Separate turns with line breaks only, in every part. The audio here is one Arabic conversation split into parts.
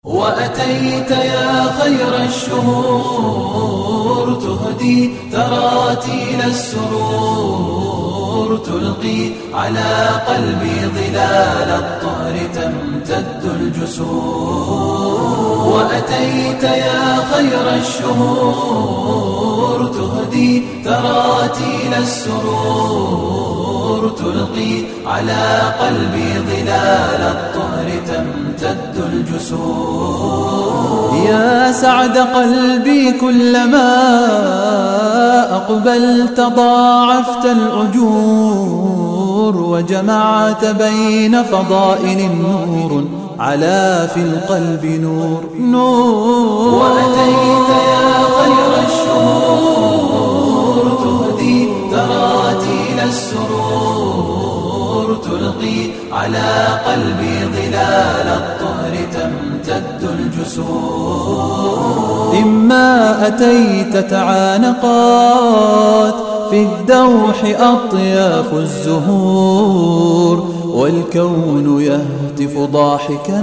وأتيت يا خير الشهور تهدي تراتيل السرور، تلقي على قلبي ظلال الطهر تمتد الجسور. وأتيت يا خير الشهور تهدي تراتيل السرور، تلقي على قلبي ظلال الطهر تمتد الجسور.
يا سعد قلبي كلما أقبلت ضاعفت الأجور، وجمعت بين فضائل نور على في القلب نور.
وأتيت يا خير الشهور تهدي تراتيل السرور، تلقي على قلبي ظلال الطهر تمتد الجسور.
إما أتيت تعانقات في الدوح أطياف الزهور، والكون يهتف ضاحكا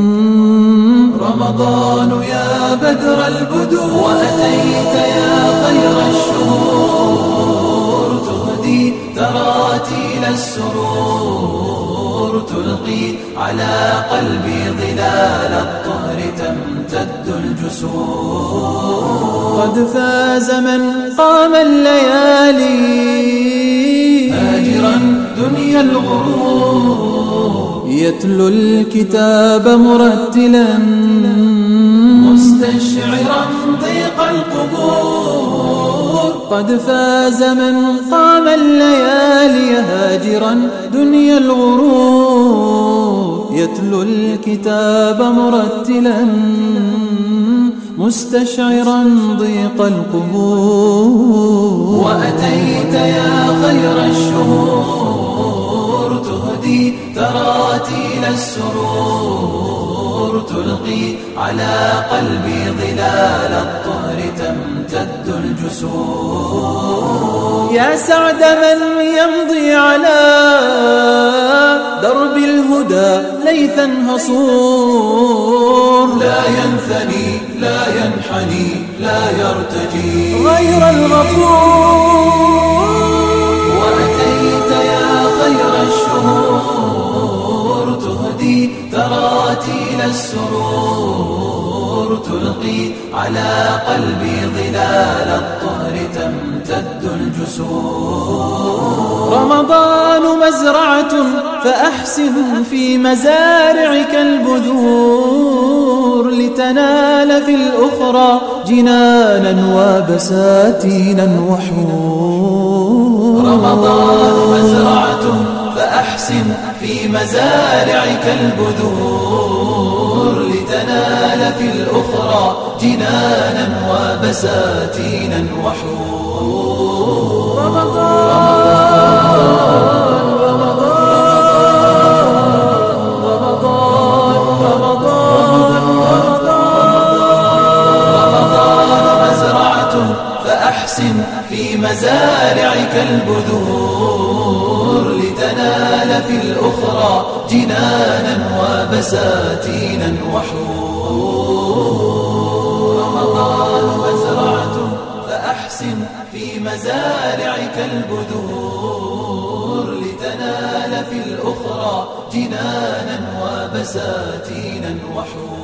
رمضان يا بدر البدور. وأتيت يا خير الشهور تهدي تراتيل السرور، تلقي على قلبي ظلال الطهر تمتد الجسور.
قد فاز من قام الليالي
هاجرا دنيا الغرور،
يتلو الكتاب مرتلا
مستشعرا ضيق القبور.
قد فاز من قام الليالي هاجرا دنيا الغرور، يتلو الكتاب مرتلا مستشعرا ضيق القبور.
وأتيت يا خير الشهور تهدي تراتيل السرور، تلقي على قلبي ظلال الطهر تمتد الجسور.
يا سعد من يمضي على درب الهدى ليثا هصور،
لا ينثني لا ينحني لا يرتجي
غير الغفور.
وأتيت يا خير الشهور تهدي تراتيل السرور، تلقي على قلبي ظلال الطهر تمتد الجسور.
رمضان مزرعة فأحسن في مزارعك البذور، لتنال في الأخرى جنانا وبساتينا وحور.
رمضان مزرعة فأحسن في مزارعك البذور، لتنال في الأخرى جنانا وبساتينا وحور. فأحسن في مزارعك البذور، لتنال في الأخرى جنانا وبساتينا وحور. رمضان مزرعة فأحسن في مزارعك البذور، لتنال في الأخرى جنانا وبساتينا وحور.